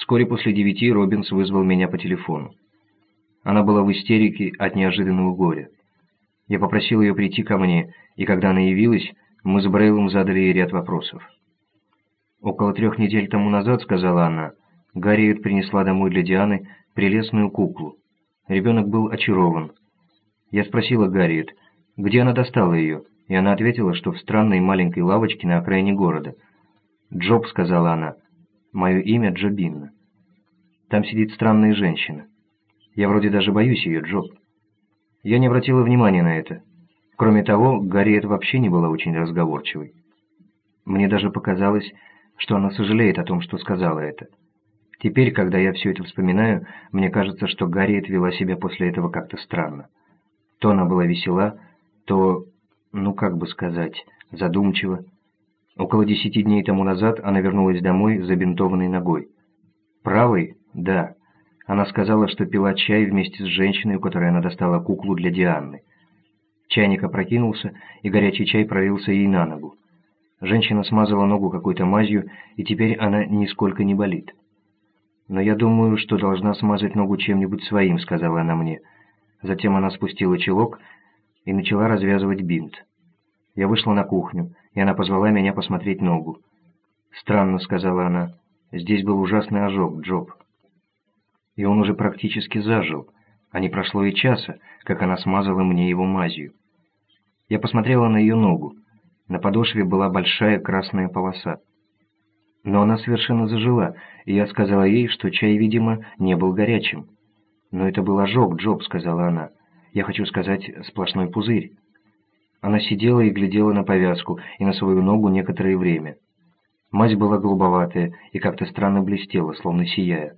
Вскоре после 9 Робинс вызвал меня по телефону. Она была в истерике от неожиданного горя. Я попросил ее прийти ко мне, и когда она явилась, мы с Брейлом задали ей ряд вопросов. «Около 3 недель тому назад, — сказала она, — Гарриет принесла домой для Дианы прелестную куклу. Ребенок был очарован. Я спросила Гарриет, где она достала ее, и она ответила, что в странной маленькой лавочке на окраине города. «Джоб», — сказала она, — «мое имя Джобинна. Там сидит странная женщина. Я вроде даже боюсь ее, Джоб». Я не обратила внимания на это. Кроме того, Гарриет вообще не была очень разговорчивой. Мне даже показалось, что она сожалеет о том, что сказала это. Теперь, когда я все это вспоминаю, мне кажется, что Гарриет вела себя после этого как-то странно. То она была весела, то, ну как бы сказать, задумчива. Около 10 дней тому назад она вернулась домой с забинтованной ногой. Правой? Да. Она сказала, что пила чай вместе с женщиной, у которой она достала куклу для Дианы. Чайник опрокинулся, и горячий чай пролился ей на ногу. Женщина смазала ногу какой-то мазью, и теперь она нисколько не болит. «Но я думаю, что должна смазать ногу чем-нибудь своим», — сказала она мне. Затем она спустила чулок и начала развязывать бинт. Я вышла на кухню, и она позвала меня посмотреть ногу. «Странно», — сказала она, — «здесь был ужасный ожог, Джоб». И он уже практически зажил, а не прошло и часа, как она смазала мне его мазью. Я посмотрела на ее ногу. На подошве была большая красная полоса. Но она совершенно зажила, и я сказала ей, что чай, видимо, не был горячим. «Но это был ожог, Джоб», — сказала она. «Я хочу сказать, сплошной пузырь». Она сидела и глядела на повязку и на свою ногу некоторое время. Мазь была голубоватая и как-то странно блестела, словно сияя.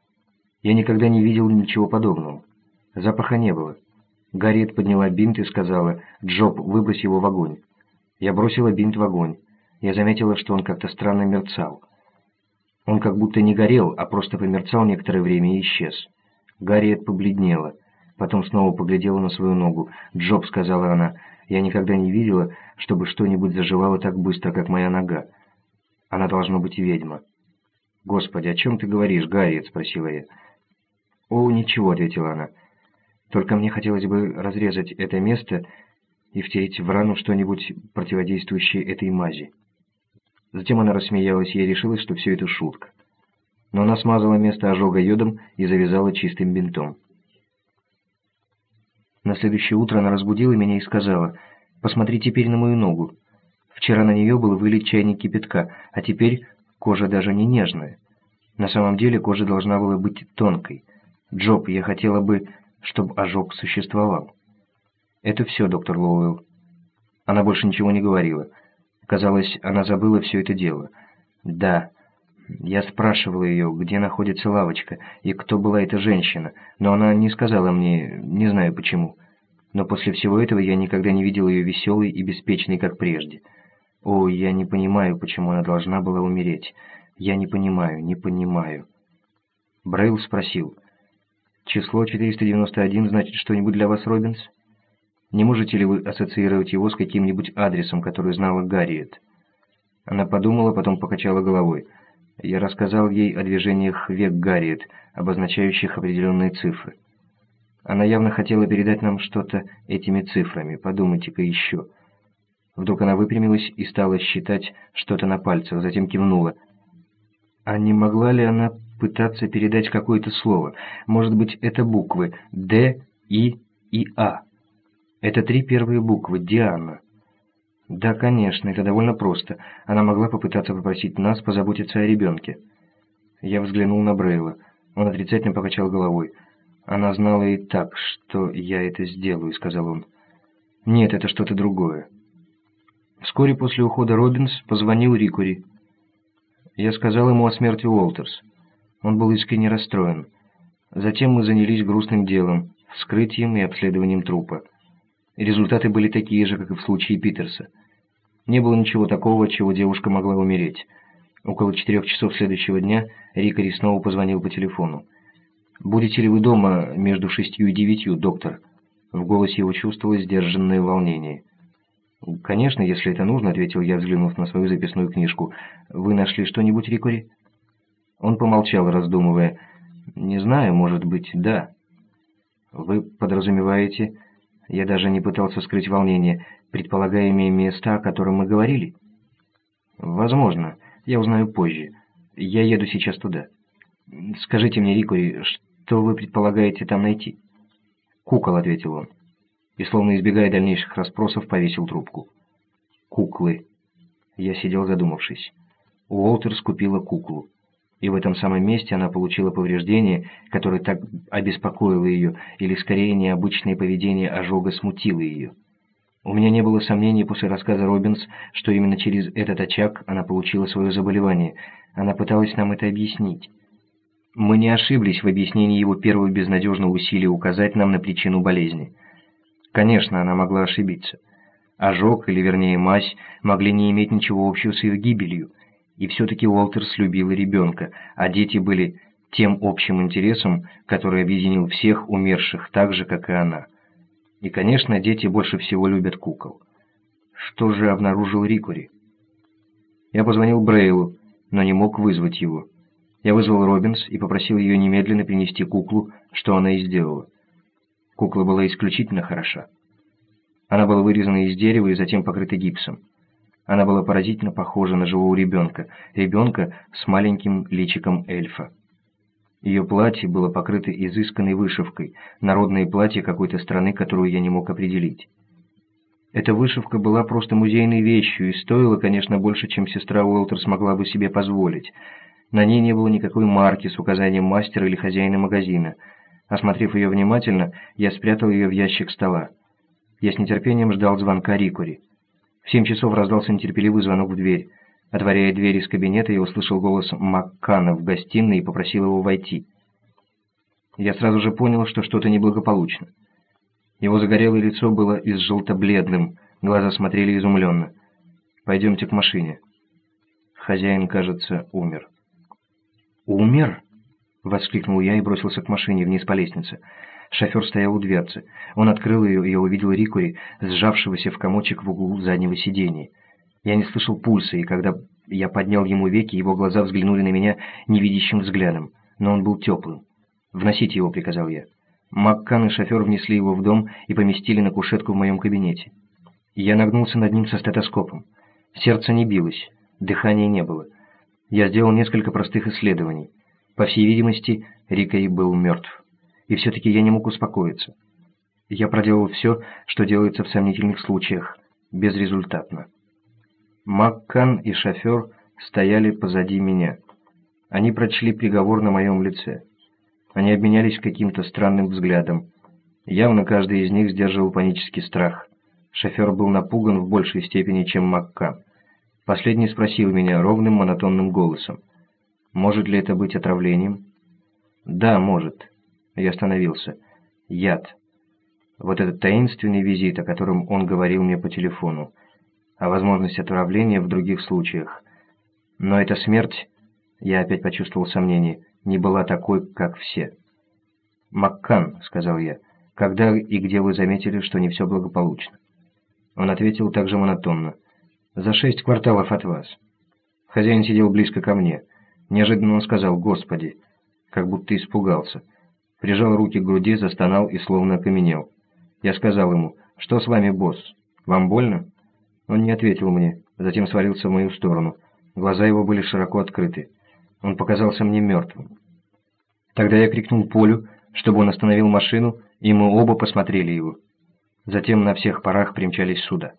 Я никогда не видел ничего подобного. Запаха не было. Гарриет подняла бинт и сказала: «Джоб, выбрось его в огонь». Я бросила бинт в огонь. Я заметила, что он как-то странно мерцал. Он как будто не горел, а просто померцал некоторое время и исчез. Гарриет побледнела. Потом снова поглядела на свою ногу. «Джоб», — сказала она, — «я никогда не видела, чтобы что-нибудь заживало так быстро, как моя нога. Она должна быть ведьма». «Господи, о чем ты говоришь, Гарриет?» — спросила я. «О, ничего», — ответила она. «Только мне хотелось бы разрезать это место и втереть в рану что-нибудь противодействующее этой мази». Затем она рассмеялась, и я решилась, что все это шутка. Но она смазала место ожога йодом и завязала чистым бинтом. На следующее утро она разбудила меня и сказала: «Посмотри теперь на мою ногу. Вчера на нее был вылит чайник кипятка, а теперь кожа даже не нежная. На самом деле кожа должна была быть тонкой. Джоб, я хотела бы, чтобы ожог существовал». Это все, доктор Лоуэлл. Она больше ничего не говорила. Казалось, она забыла все это дело. Да, я спрашивала ее, где находится лавочка, и кто была эта женщина, но она не сказала мне, не знаю почему. Но после всего этого я никогда не видел ее веселой и беспечной, как прежде. О, я не понимаю, почему она должна была умереть. Я не понимаю, не понимаю. Брейл спросил: «Число 491 значит что-нибудь для вас, Робинс? Не можете ли вы ассоциировать его с каким-нибудь адресом, который знала Гарриет?» Она подумала, потом покачала головой. Я рассказал ей о движениях век Гарриет, обозначающих определенные цифры. Она явно хотела передать нам что-то этими цифрами. Подумайте-ка еще. Вдруг она выпрямилась и стала считать что-то на пальцах, затем кивнула. А не могла ли она пытаться передать какое-то слово? Может быть, это буквы «Д», «И» и «А». Это 3 первые буквы «Диана». Да, конечно, это довольно просто. Она могла попытаться попросить нас позаботиться о ребенке. Я взглянул на Брейла. Он отрицательно покачал головой. «Она знала и так, что я это сделаю», — сказал он. «Нет, это что-то другое». Вскоре после ухода Робинс позвонил Рикури. Я сказал ему о смерти Уолтерс. Он был искренне расстроен. Затем мы занялись грустным делом, вскрытием и обследованием трупа. Результаты были такие же, как и в случае Питерса. Не было ничего такого, от чего девушка могла умереть. Около 4 часов следующего дня Рикари снова позвонил по телефону. «Будете ли вы дома между 6 и 9, доктор?» В голосе его чувствовалось сдержанное волнение. «Конечно, если это нужно», — ответил я, взглянув на свою записную книжку. «Вы нашли что-нибудь, Рикари?» Он помолчал, раздумывая. «Не знаю, может быть, да». «Вы подразумеваете...» Я даже не пытался скрыть волнение. «Предполагаемые места, о которых мы говорили?» «Возможно. Я узнаю позже. Я еду сейчас туда. Скажите мне, Рикури, что вы предполагаете там найти?» «Кукол», — ответил он. И, словно избегая дальнейших расспросов, повесил трубку. «Куклы». Я сидел задумавшись. Уолтерс купила куклу. И в этом самом месте она получила повреждение, которое так обеспокоило ее, или скорее необычное поведение ожога смутило ее. У меня не было сомнений после рассказа Робинс, что именно через этот очаг она получила свое заболевание. Она пыталась нам это объяснить. Мы не ошиблись в объяснении его первого безнадежного усилия указать нам на причину болезни. Конечно, она могла ошибиться. Ожог, или вернее мазь, могли не иметь ничего общего с ее гибелью. И все-таки Уолтерс любила ребенка, а дети были тем общим интересом, который объединил всех умерших так же, как и она. И, конечно, дети больше всего любят кукол. Что же обнаружил Рикури? Я позвонил Брейлу, но не мог вызвать его. Я вызвал Робинс и попросил ее немедленно принести куклу, что она и сделала. Кукла была исключительно хороша. Она была вырезана из дерева и затем покрыта гипсом. Она была поразительно похожа на живого ребенка с маленьким личиком эльфа. Ее платье было покрыто изысканной вышивкой, народное платье какой-то страны, которую я не мог определить. Эта вышивка была просто музейной вещью и стоила, конечно, больше, чем сестра Уолтерс могла бы себе позволить. На ней не было никакой марки с указанием мастера или хозяина магазина. Осмотрев ее внимательно, я спрятал ее в ящик стола. Я с нетерпением ждал звонка Рикури. В 7 часов раздался нетерпеливый звонок в дверь. Отворяя дверь из кабинета, я услышал голос Маккана в гостиной и попросил его войти. Я сразу же понял, что что-то неблагополучно. Его загорелое лицо было изжелто-бледным, глаза смотрели изумленно. «Пойдемте к машине». Хозяин, кажется, умер. «Умер?» — воскликнул я и бросился к машине вниз по лестнице. Шофер стоял у дверцы. Он открыл ее, и я увидел Рикури, сжавшегося в комочек в углу заднего сиденья. Я не слышал пульса, и когда я поднял ему веки, его глаза взглянули на меня невидящим взглядом, но он был теплым. «Вносите его», — приказал я. Маккан и шофер внесли его в дом и поместили на кушетку в моем кабинете. Я нагнулся над ним со стетоскопом. Сердце не билось, дыхания не было. Я сделал несколько простых исследований. По всей видимости, Рикури был мертв. И все-таки я не мог успокоиться. Я проделал все, что делается в сомнительных случаях, безрезультатно. Маккан и шофер стояли позади меня. Они прочли приговор на моем лице. Они обменялись каким-то странным взглядом. Явно каждый из них сдерживал панический страх. Шофер был напуган в большей степени, чем Маккан. Последний спросил меня ровным монотонным голосом: «Может ли это быть отравлением?» «Да, может». Я остановился. Яд. Вот этот таинственный визит, о котором он говорил мне по телефону. А возможность отравления в других случаях. Но эта смерть, я опять почувствовал сомнение, не была такой, как все. «Маккан», — сказал я, — «когда и где вы заметили, что не все благополучно?» Он ответил также монотонно: «За 6 кварталов от вас». Хозяин сидел близко ко мне. Неожиданно он сказал: «Господи», как будто испугался. Прижал руки к груди, застонал и словно окаменел. Я сказал ему: «Что с вами, босс? Вам больно?» Он не ответил мне, затем свалился в мою сторону. Глаза его были широко открыты. Он показался мне мертвым. Тогда я крикнул Полю, чтобы он остановил машину, и мы оба посмотрели его. Затем на всех парах примчались сюда.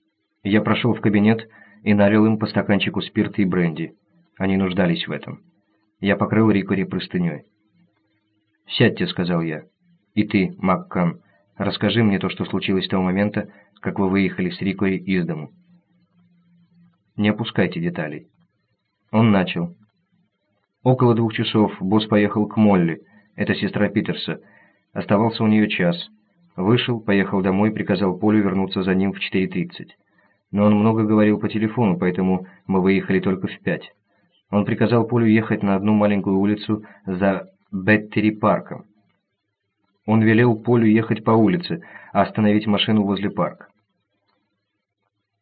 Я прошел в кабинет и налил им по стаканчику спирта и бренди. Они нуждались в этом. Я покрыл Рикури простыней. «Сядьте», — сказал я. «И ты, Маккан, расскажи мне то, что случилось с того момента, как вы выехали с Рикури из дому. Не опускайте деталей». Он начал. Около 2 часов босс поехал к Молли, это сестра Питерса. Оставался у нее час. Вышел, поехал домой, приказал Полю вернуться за ним в 4:30. Но он много говорил по телефону, поэтому мы выехали только в 5. Он приказал Полю ехать на одну маленькую улицу за Беттери-парком. Он велел Полю ехать по улице, а остановить машину возле парка.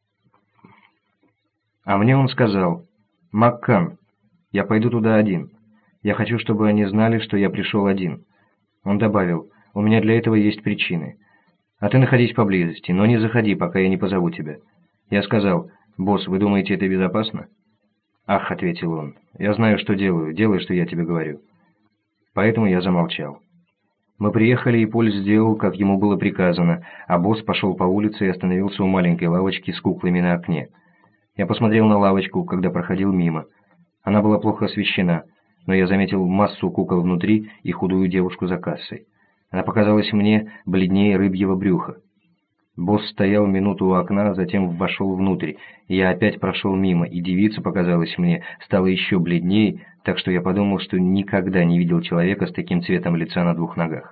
А мне он сказал: «Маккан, я пойду туда один. Я хочу, чтобы они знали, что я пришел один». Он добавил: «У меня для этого есть причины. А ты находись поблизости, но не заходи, пока я не позову тебя». Я сказал: «Босс, вы думаете, это безопасно?» «Ах», — ответил он, — «я знаю, что делаю, делай, что я тебе говорю». Поэтому я замолчал. Мы приехали, и Поль сделал, как ему было приказано, а босс пошел по улице и остановился у маленькой лавочки с куклами на окне. Я посмотрел на лавочку, когда проходил мимо. Она была плохо освещена, но я заметил массу кукол внутри и худую девушку за кассой. Она показалась мне бледнее рыбьего брюха. Босс стоял минуту у окна, затем вошел внутрь. Я опять прошел мимо, и девица, показалась мне, стала еще бледнее, так что я подумал, что никогда не видел человека с таким цветом лица на двух ногах.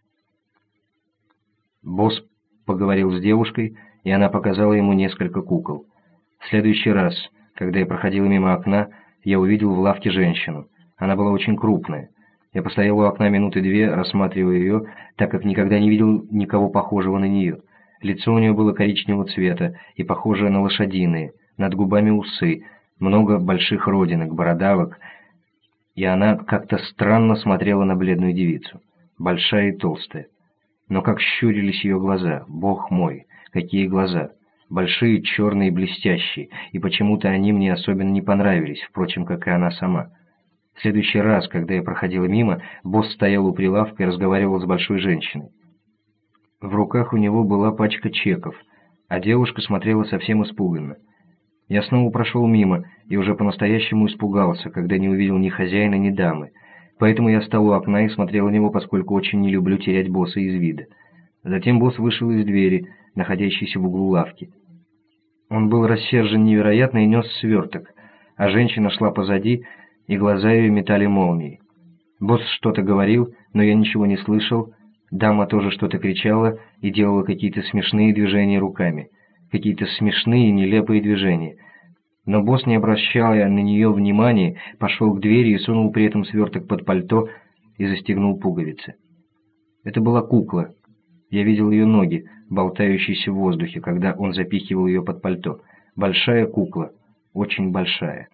Босс поговорил с девушкой, и она показала ему несколько кукол. В следующий раз, когда я проходил мимо окна, я увидел в лавке женщину. Она была очень крупная. Я постоял у окна минуты две, рассматривая ее, так как никогда не видел никого похожего на нее. Лицо у нее было коричневого цвета и похожее на лошадиные, над губами усы, много больших родинок, бородавок, и она как-то странно смотрела на бледную девицу, большая и толстая. Но как щурились ее глаза, бог мой, какие глаза! Большие, черные, блестящие, и почему-то они мне особенно не понравились, впрочем, как и она сама. В следующий раз, когда я проходил мимо, босс стоял у прилавка и разговаривал с большой женщиной. В руках у него была пачка чеков, а девушка смотрела совсем испуганно. Я снова прошел мимо и уже по-настоящему испугался, когда не увидел ни хозяина, ни дамы. Поэтому я стал у окна и смотрел на него, поскольку очень не люблю терять босса из вида. Затем босс вышел из двери, находящейся в углу лавки. Он был рассержен невероятно и нес сверток, а женщина шла позади, и глаза ее метали молнии. Босс что-то говорил, но я ничего не слышал. Дама тоже что-то кричала и делала какие-то смешные движения руками. Какие-то смешные, нелепые движения. Но босс, не обращая на нее внимания, пошел к двери и сунул при этом сверток под пальто и застегнул пуговицы. Это была кукла. Я видел ее ноги, болтающиеся в воздухе, когда он запихивал ее под пальто. Большая кукла. Очень большая.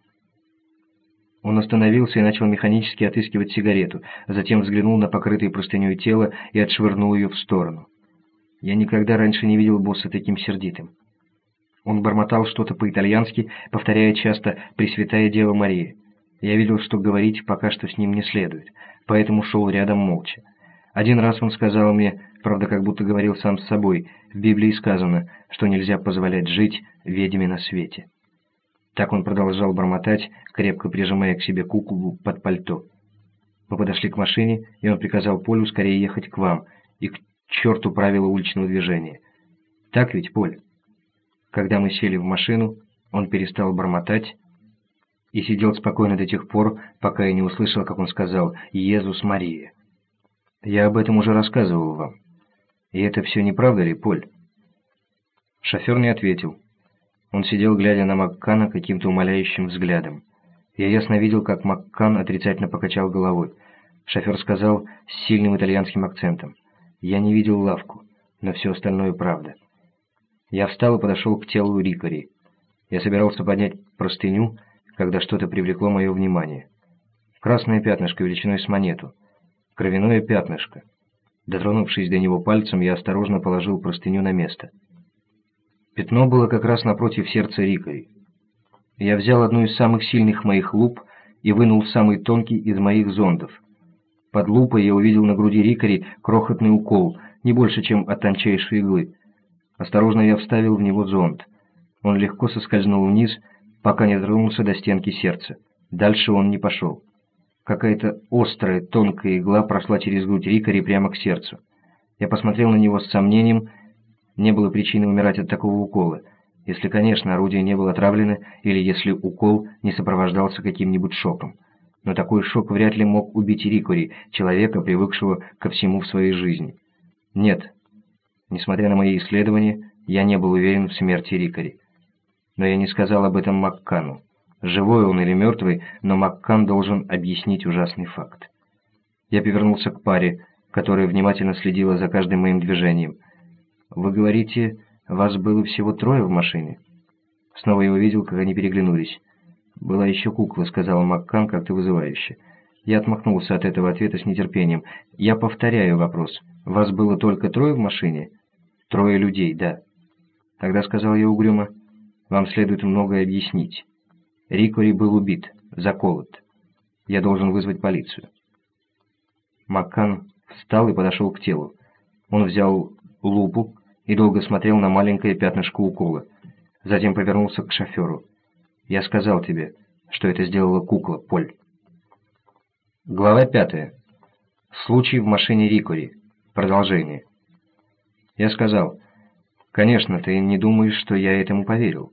Он остановился и начал механически отыскивать сигарету, затем взглянул на покрытое простыней тело и отшвырнул ее в сторону. Я никогда раньше не видел босса таким сердитым. Он бормотал что-то по-итальянски, повторяя часто «Пресвятая Дева Мария». Я видел, что говорить пока что с ним не следует, поэтому шел рядом молча. Один раз он сказал мне, правда, как будто говорил сам с собой, в Библии сказано, что нельзя позволять жить ведьме на свете. Так он продолжал бормотать, крепко прижимая к себе куклу под пальто. Мы подошли к машине, и он приказал Полю скорее ехать к вам, и к черту правила уличного движения. Так ведь, Поль? Когда мы сели в машину, он перестал бормотать и сидел спокойно до тех пор, пока я не услышал, как он сказал «Иисус Мария». Я об этом уже рассказывал вам. И это все не правда ли, Поль? Шофер не ответил. Он сидел, глядя на Маккана каким-то умоляющим взглядом. Я ясно видел, как Маккан отрицательно покачал головой. Шофер сказал с сильным итальянским акцентом: «Я не видел лавку, но все остальное правда». Я встал и подошел к телу Рикари. Я собирался поднять простыню, когда что-то привлекло мое внимание. Красное пятнышко величиной с монету. Кровяное пятнышко. Дотронувшись до него пальцем, я осторожно положил простыню на место. Пятно было как раз напротив сердца Рикари. Я взял одну из самых сильных моих луп и вынул самый тонкий из моих зондов. Под лупой я увидел на груди Рикари крохотный укол, не больше, чем от тончайшей иглы. Осторожно я вставил в него зонд. Он легко соскользнул вниз, пока не дотронулся до стенки сердца. Дальше он не пошел. Какая-то острая, тонкая игла прошла через грудь Рикари прямо к сердцу. Я посмотрел на него с сомнением. Не было причины умирать от такого укола, если, конечно, орудие не было отравлено или если укол не сопровождался каким-нибудь шоком. Но такой шок вряд ли мог убить Рикари, человека, привыкшего ко всему в своей жизни. Нет, несмотря на мои исследования, я не был уверен в смерти Рикари. Но я не сказал об этом Маккану. Живой он или мертвый, но Маккан должен объяснить ужасный факт. Я повернулся к паре, которая внимательно следила за каждым моим движением. «Вы говорите, вас было всего 3 в машине?» Снова я увидел, как они переглянулись. «Была еще кукла», — сказал Маккан как-то вызывающе. Я отмахнулся от этого ответа с нетерпением. «Я повторяю вопрос. Вас было только 3 в машине?» «3 людей, да». «Тогда», — сказал я угрюмо, — «вам следует многое объяснить. Рикори был убит, заколот. Я должен вызвать полицию». Маккан встал и подошел к телу. Он взял лупу и долго смотрел на маленькое пятнышко укола. Затем повернулся к шоферу. «Я сказал тебе, что это сделала кукла, Поль». Глава 5. Случай в машине Рикори. Продолжение. Я сказал: «Конечно, ты не думаешь, что я этому поверил».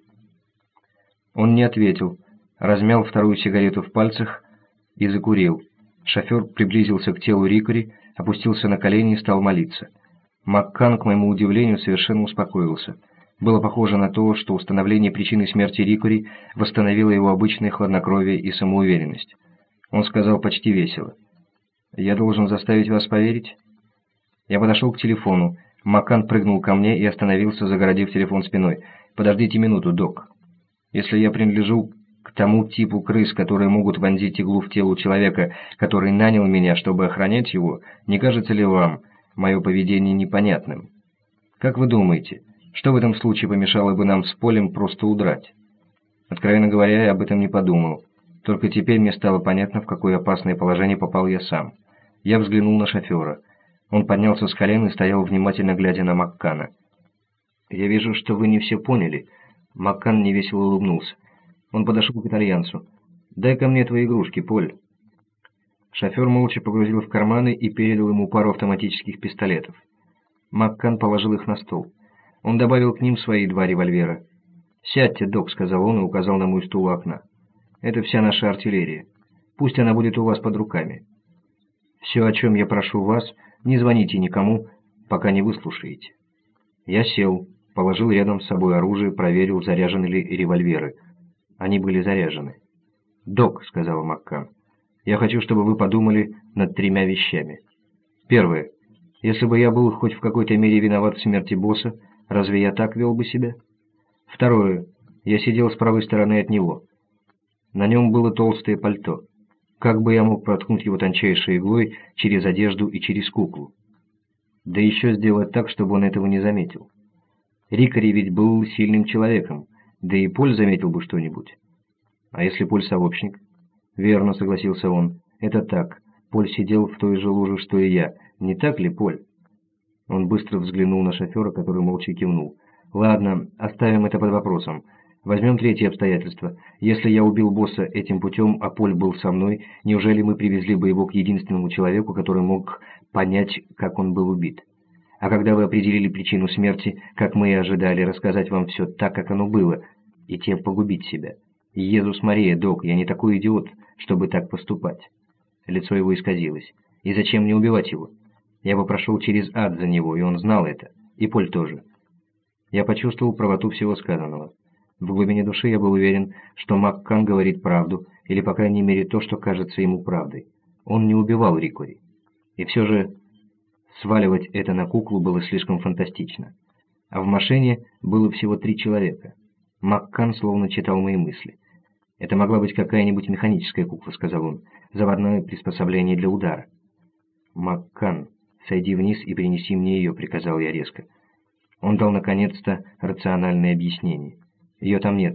Он не ответил, размял вторую сигарету в пальцах и закурил. Шофер приблизился к телу Рикори, опустился на колени и стал молиться. Маккан, к моему удивлению, совершенно успокоился. Было похоже на то, что установление причины смерти Рикори восстановило его обычное хладнокровие и самоуверенность. Он сказал почти весело: «Я должен заставить вас поверить?» Я подошел к телефону. Маккан прыгнул ко мне и остановился, загородив телефон спиной. «Подождите минуту, док. Если я принадлежу к тому типу крыс, которые могут вонзить иглу в тело человека, который нанял меня, чтобы охранять его, не кажется ли вам мое поведение непонятным? Как вы думаете, что в этом случае помешало бы нам с Полем просто удрать?» Откровенно говоря, я об этом не подумал. Только теперь мне стало понятно, в какое опасное положение попал я сам. Я взглянул на шофера. Он поднялся с колен и стоял, внимательно глядя на Маккана. «Я вижу, что вы не все поняли». Маккан невесело улыбнулся. Он подошел к итальянцу. «Дай-ка мне твои игрушки, Поль». Шофер молча погрузил в карманы и передал ему пару автоматических пистолетов. Маккан положил их на стол. Он добавил к ним свои 2 револьвера. «Сядьте, док», — сказал он и указал на мой стул у окна. «Это вся наша артиллерия. Пусть она будет у вас под руками. Все, о чем я прошу вас, не звоните никому, пока не выслушаете». Я сел, положил рядом с собой оружие, проверил, заряжены ли револьверы. Они были заряжены. «Док», — сказал Маккан, — «я хочу, чтобы вы подумали над 3 вещами. Первое. Если бы я был хоть в какой-то мере виноват в смерти босса, разве я так вел бы себя? Второе. Я сидел с правой стороны от него. На нем было толстое пальто. Как бы я мог проткнуть его тончайшей иглой через одежду и через куклу? Да еще сделать так, чтобы он этого не заметил. Рикори ведь был сильным человеком, да и Поль заметил бы что-нибудь. А если Поль сообщник? Верно, согласился он. Это так. Поль сидел в той же луже, что и я. Не так ли, Поль? Он быстро взглянул на шофера, который молча кивнул. Ладно, оставим это под вопросом. Возьмем 3 обстоятельство. Если я убил босса этим путем, а Поль был со мной, неужели мы привезли бы его к единственному человеку, который мог понять, как он был убит? А когда вы определили причину смерти, как мы и ожидали, рассказать вам все так, как оно было, и тем погубить себя? Иисус Мария, док, я не такой идиот, чтобы так поступать. Лицо его исказилось. И зачем мне убивать его? Я бы прошел через ад за него, и он знал это. И Поль тоже. Я почувствовал правоту всего сказанного. В глубине души я был уверен, что Маккан говорит правду, или, по крайней мере, то, что кажется ему правдой. Он не убивал Рикори. И все же сваливать это на куклу было слишком фантастично. А в машине было всего 3 человека. Маккан словно читал мои мысли. «Это могла быть какая-нибудь механическая кукла», — сказал он. «Заводное приспособление для удара». «Маккан, сойди вниз и принеси мне ее», — приказал я резко. Он дал наконец-то рациональное объяснение. «Ее там нет»,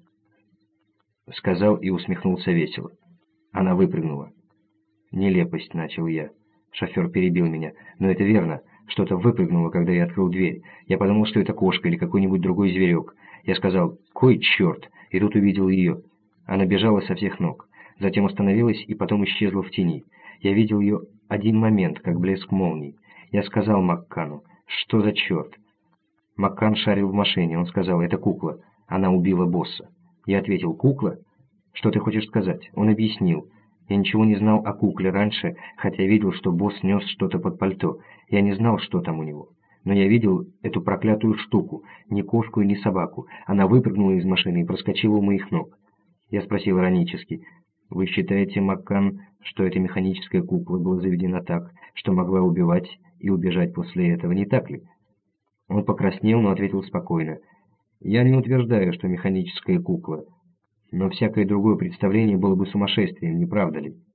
— сказал и усмехнулся весело. Она выпрыгнула. «Нелепость», — начал я. Шофер перебил меня. «Но это верно. Что-то выпрыгнуло, когда я открыл дверь. Я подумал, что это кошка или какой-нибудь другой зверек. Я сказал: «Кой черт!» и тут увидел ее. Она бежала со всех ног. Затем остановилась и потом исчезла в тени. Я видел ее один момент, как блеск молний. Я сказал Маккану: «Что за черт?» Маккан шарил в машине. Он сказал: «Это кукла. Она убила босса». Я ответил: «Кукла? Что ты хочешь сказать?» Он объяснил: «Я ничего не знал о кукле раньше, хотя видел, что босс нес что-то под пальто. Я не знал, что там у него. Но я видел эту проклятую штуку, ни кошку и ни собаку. Она выпрыгнула из машины и проскочила у моих ног». Я спросил иронически: «Вы считаете, Маккан, что эта механическая кукла была заведена так, что могла убивать и убежать после этого, не так ли?» Он покраснел, но ответил спокойно: «Я не утверждаю, что механическая кукла, но всякое другое представление было бы сумасшествием, не правда ли?»